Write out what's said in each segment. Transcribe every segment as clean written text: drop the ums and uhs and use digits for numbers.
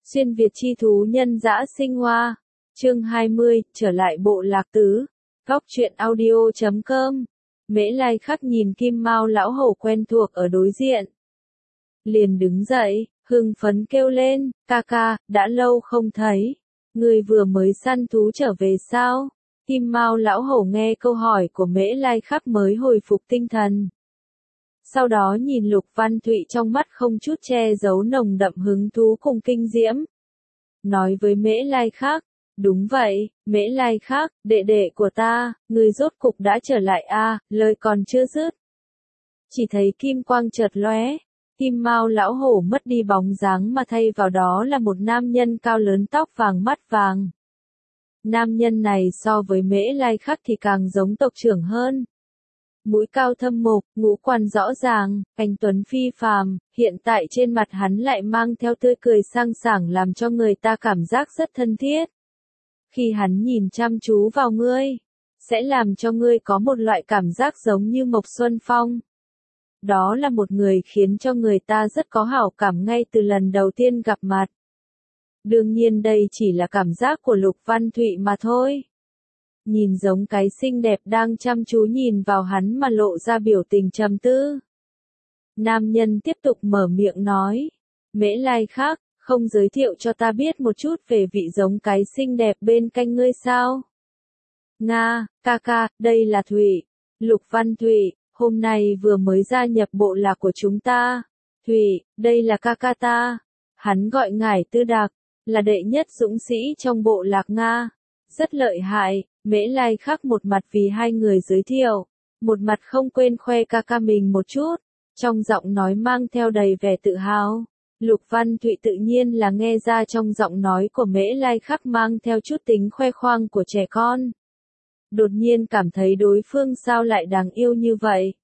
Xuyên Việt chi thú nhân dã sinh hoa. Chương 20, trở lại bộ lạc tứ. Góc truyện audio.com. Mễ Lai Khắc nhìn Kim Mao lão hổ quen thuộc ở đối diện. Liền đứng dậy, hưng phấn kêu lên, ca ca, đã lâu không thấy. Người vừa mới săn thú trở về sao? Kim Mao lão hổ nghe câu hỏi của Mễ Lai Khắc mới hồi phục tinh thần. Sau đó nhìn Lục Văn Thụy trong mắt không chút che giấu nồng đậm hứng thú cùng kinh diễm. Nói với Mễ Lai Khắc, đúng vậy, Mễ Lai Khắc, đệ đệ của ta, người rốt cục đã trở lại a, lời còn chưa dứt. Chỉ thấy kim quang chợt lóe, Kim Mao lão hổ mất đi bóng dáng mà thay vào đó là một nam nhân cao lớn tóc vàng mắt vàng. Nam nhân này so với Mễ Lai Khắc thì càng giống tộc trưởng hơn. Mũi cao thâm mục, ngũ quan rõ ràng, anh tuấn phi phàm, hiện tại trên mặt hắn lại mang theo tươi cười sang sảng làm cho người ta cảm giác rất thân thiết. Khi hắn nhìn chăm chú vào ngươi, sẽ làm cho ngươi có một loại cảm giác giống như Mộc Xuân Phong. Đó là một người khiến cho người ta rất có hảo cảm ngay từ lần đầu tiên gặp mặt. Đương nhiên đây chỉ là cảm giác của Lục Văn Thụy mà thôi. Nhìn giống cái xinh đẹp đang chăm chú nhìn vào hắn mà lộ ra biểu tình trầm tư. Nam nhân tiếp tục mở miệng nói, Mễ Lai Khắc, không giới thiệu cho ta biết một chút về vị giống cái xinh đẹp bên cạnh ngươi sao? Nga, ca ca, đây là Thụy, Lục Văn Thụy, hôm nay vừa mới gia nhập bộ lạc của chúng ta. Thụy, đây là ca ca ta. Hắn gọi ngải Tư Đạc, là đệ nhất dũng sĩ trong bộ lạc Nga. Rất lợi hại. Mễ Lai Khắc một mặt vì hai người giới thiệu, một mặt không quên khoe ca ca mình một chút, trong giọng nói mang theo đầy vẻ tự hào. Lục Văn Thụy tự nhiên là nghe ra trong giọng nói của Mễ Lai Khắc mang theo chút tính khoe khoang của trẻ con. Đột nhiên cảm thấy đối phương sao lại đáng yêu như vậy.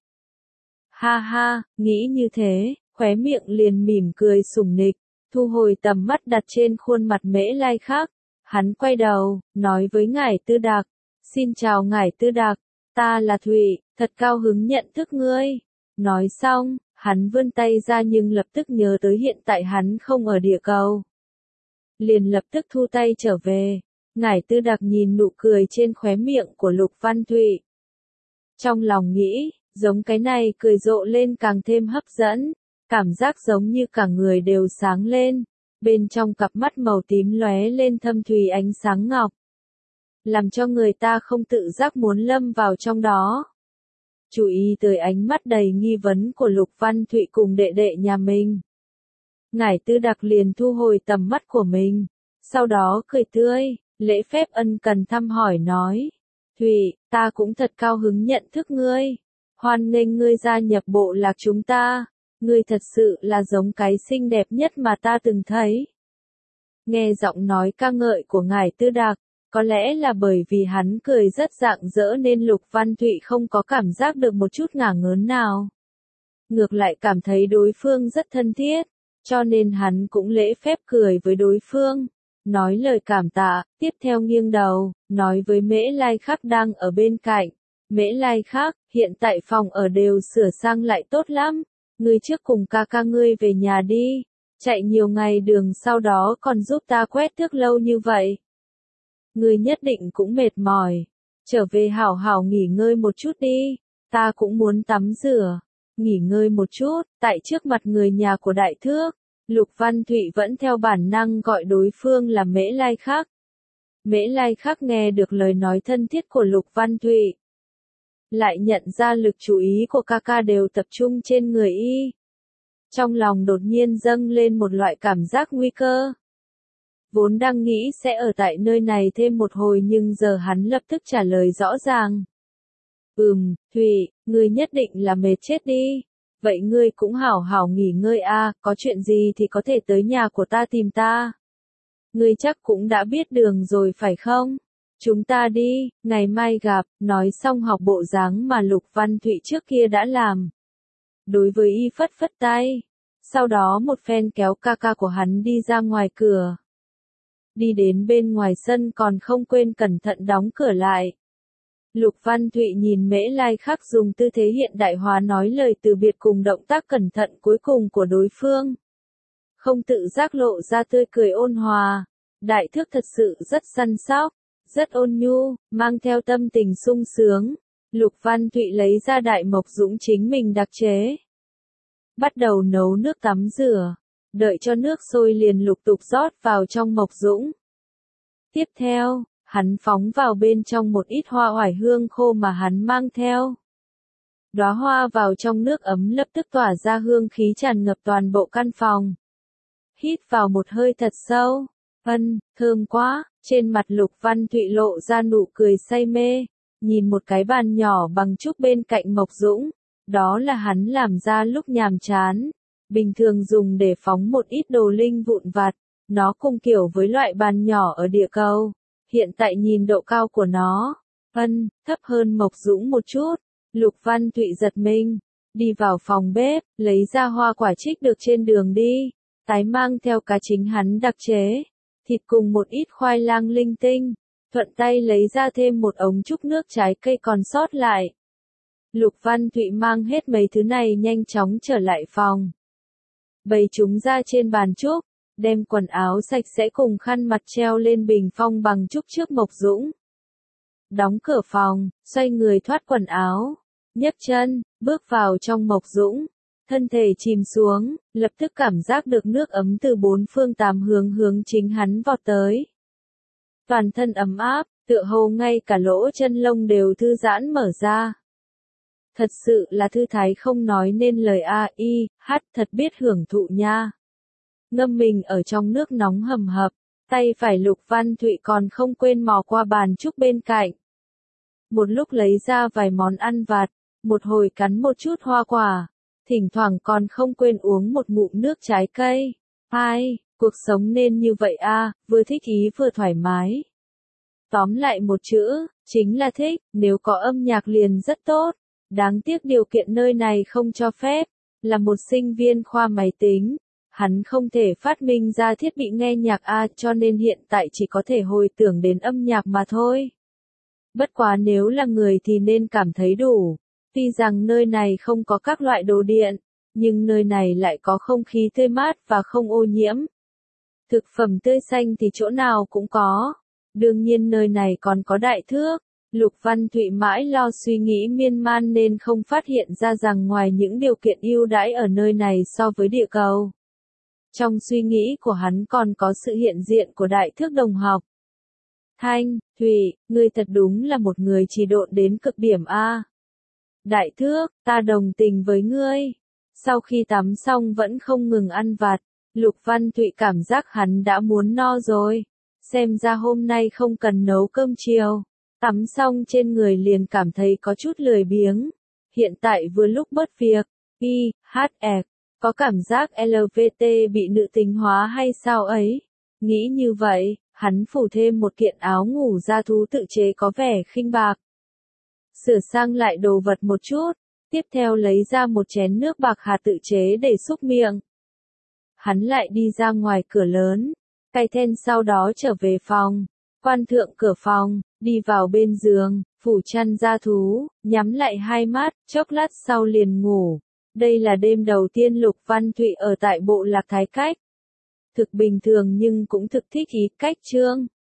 Ha ha, nghĩ như thế, khóe miệng liền mỉm cười sủng nịch, thu hồi tầm mắt đặt trên khuôn mặt Mễ Lai Khắc. Hắn quay đầu, nói với ngải Tư Đạc, xin chào ngải Tư Đạc, ta là Thụy, thật cao hứng nhận thức ngươi. Nói xong, hắn vươn tay ra nhưng lập tức nhớ tới hiện tại hắn không ở địa cầu. Liền lập tức thu tay trở về, ngải Tư Đạc nhìn nụ cười trên khóe miệng của Lục Văn Thụy. Trong lòng nghĩ, giống cái này cười rộ lên càng thêm hấp dẫn, cảm giác giống như cả người đều sáng lên. Bên trong cặp mắt màu tím lóe lên thâm thúy ánh sáng ngọc, làm cho người ta không tự giác muốn lâm vào trong đó. Chú ý tới ánh mắt đầy nghi vấn của Lục Văn Thụy cùng đệ đệ nhà mình. Ngải Tư Đạc liền thu hồi tầm mắt của mình, sau đó cười tươi, lễ phép ân cần thăm hỏi nói, Thụy, ta cũng thật cao hứng nhận thức ngươi, hoan nghênh ngươi gia nhập bộ lạc chúng ta. Ngươi thật sự là giống cái xinh đẹp nhất mà ta từng thấy. Nghe giọng nói ca ngợi của ngải Tư Đạc, có lẽ là bởi vì hắn cười rất rạng rỡ nên Lục Văn Thụy không có cảm giác được một chút ngả ngớn nào. Ngược lại cảm thấy đối phương rất thân thiết, cho nên hắn cũng lễ phép cười với đối phương, nói lời cảm tạ, tiếp theo nghiêng đầu, nói với Mễ Lai Khắc đang ở bên cạnh. Mễ Lai Khắc, hiện tại phòng ở đều sửa sang lại tốt lắm. Ngươi trước cùng ca ca ngươi về nhà đi, chạy nhiều ngày đường sau đó còn giúp ta quét tước lâu như vậy. Ngươi nhất định cũng mệt mỏi, trở về hảo hảo nghỉ ngơi một chút đi, ta cũng muốn tắm rửa, nghỉ ngơi một chút, tại trước mặt người nhà của Đại Thước, Lục Văn Thụy vẫn theo bản năng gọi đối phương là Mễ Lai Khắc. Mễ Lai Khắc nghe được lời nói thân thiết của Lục Văn Thụy, lại nhận ra lực chú ý của ca ca đều tập trung trên người y. Trong lòng đột nhiên dâng lên một loại cảm giác nguy cơ. Vốn đang nghĩ sẽ ở tại nơi này thêm một hồi nhưng giờ hắn lập tức trả lời rõ ràng. Thụy, ngươi nhất định là mệt chết đi. Vậy ngươi cũng hảo hảo nghỉ ngơi a, có chuyện gì thì có thể tới nhà của ta tìm ta. Ngươi chắc cũng đã biết đường rồi phải không? Chúng ta đi, ngày mai gặp, nói xong học bộ dáng mà Lục Văn Thụy trước kia đã làm. Đối với y phất phất tay, sau đó một phen kéo ca ca của hắn đi ra ngoài cửa. Đi đến bên ngoài sân còn không quên cẩn thận đóng cửa lại. Lục Văn Thụy nhìn Mễ Lai Khắc dùng tư thế hiện đại hóa nói lời từ biệt cùng động tác cẩn thận cuối cùng của đối phương. không tự giác lộ ra tươi cười ôn hòa. Đại thước thật sự rất săn sóc, rất ôn nhu, mang theo tâm tình sung sướng. Lục Văn Thụy lấy ra đại mộc dũng chính mình đặc chế. Bắt đầu nấu nước tắm rửa, đợi cho nước sôi liền lục tục rót vào trong mộc dũng. Tiếp theo, hắn phóng vào bên trong một ít hoa oải hương khô mà hắn mang theo. Đóa hoa vào trong nước ấm lập tức tỏa ra hương khí tràn ngập toàn bộ căn phòng. Hít vào một hơi thật sâu, thơm quá, trên mặt Lục Văn Thụy lộ ra nụ cười say mê, nhìn một cái bàn nhỏ bằng trúc bên cạnh mộc dũng, đó là hắn làm ra lúc nhàm chán, bình thường dùng để phóng một ít đồ linh vụn vặt, nó cùng kiểu với loại bàn nhỏ ở địa cầu, hiện tại nhìn độ cao của nó, thấp hơn mộc dũng một chút. Lục Văn Thụy giật mình, đi vào phòng bếp, lấy ra hoa quả trích được trên đường đi, tái mang theo cá chính hắn đặc chế, thịt cùng một ít khoai lang linh tinh, thuận tay lấy ra thêm một ống trúc nước trái cây còn sót lại. Lục Văn Thụy mang hết mấy thứ này nhanh chóng trở lại phòng. Bày chúng ra trên bàn trúc, đem quần áo sạch sẽ cùng khăn mặt treo lên bình phong bằng trúc trước mộc dũng. Đóng cửa phòng, xoay người thoát quần áo, nhấc chân, bước vào trong mộc dũng, thân thể chìm xuống, lập tức cảm giác được nước ấm từ bốn phương tám hướng hướng chính hắn vọt tới. Toàn thân ấm áp, tựa hồ ngay cả lỗ chân lông đều thư giãn mở ra. Thật sự là thư thái không nói nên lời thật biết hưởng thụ nha. Ngâm mình ở trong nước nóng hầm hập, tay phải Lục Văn Thụy còn không quên mò qua bàn trúc bên cạnh. Một lúc lấy ra vài món ăn vặt, một hồi cắn một chút hoa quả, thỉnh thoảng còn không quên uống một ngụm nước trái cây. Cuộc sống nên như vậy vừa thích ý vừa thoải mái. Tóm lại một chữ, chính là thích, nếu có âm nhạc liền rất tốt. Đáng tiếc điều kiện nơi này không cho phép, là một sinh viên khoa máy tính. Hắn không thể phát minh ra thiết bị nghe nhạc cho nên hiện tại chỉ có thể hồi tưởng đến âm nhạc mà thôi. Bất quá nếu là người thì nên cảm thấy đủ. Tuy rằng nơi này không có các loại đồ điện, nhưng nơi này lại có không khí tươi mát và không ô nhiễm. Thực phẩm tươi xanh thì chỗ nào cũng có. Đương nhiên nơi này còn có đại thước. Lục Văn Thụy mãi lo suy nghĩ miên man nên không phát hiện ra rằng ngoài những điều kiện ưu đãi ở nơi này so với địa cầu. Trong suy nghĩ của hắn còn có sự hiện diện của đại thước đồng học. Thanh, Thụy, ngươi thật đúng là một người trì độn đến cực điểm Đại thước, ta đồng tình với ngươi. Sau khi tắm xong vẫn không ngừng ăn vặt, Lục Văn Thụy cảm giác hắn đã muốn no rồi. Xem ra hôm nay không cần nấu cơm chiều. Tắm xong trên người liền cảm thấy có chút lười biếng. Hiện tại vừa lúc bớt việc. Có cảm giác LVT bị nữ tính hóa hay sao ấy? Nghĩ như vậy, hắn phủ thêm một kiện áo ngủ da thú tự chế có vẻ khinh bạc. Sửa sang lại đồ vật một chút, tiếp theo lấy ra một chén nước bạc hà tự chế để xúc miệng. Hắn lại đi ra ngoài cửa lớn, cài then sau đó trở về phòng, quan thượng cửa phòng, đi vào bên giường, phủ chăn da thú, nhắm lại hai mắt, chốc lát sau liền ngủ. Đây là đêm đầu tiên Lục Văn Thụy ở tại bộ lạc Thái Cách. Thực bình thường nhưng cũng thực thích ý cách trương.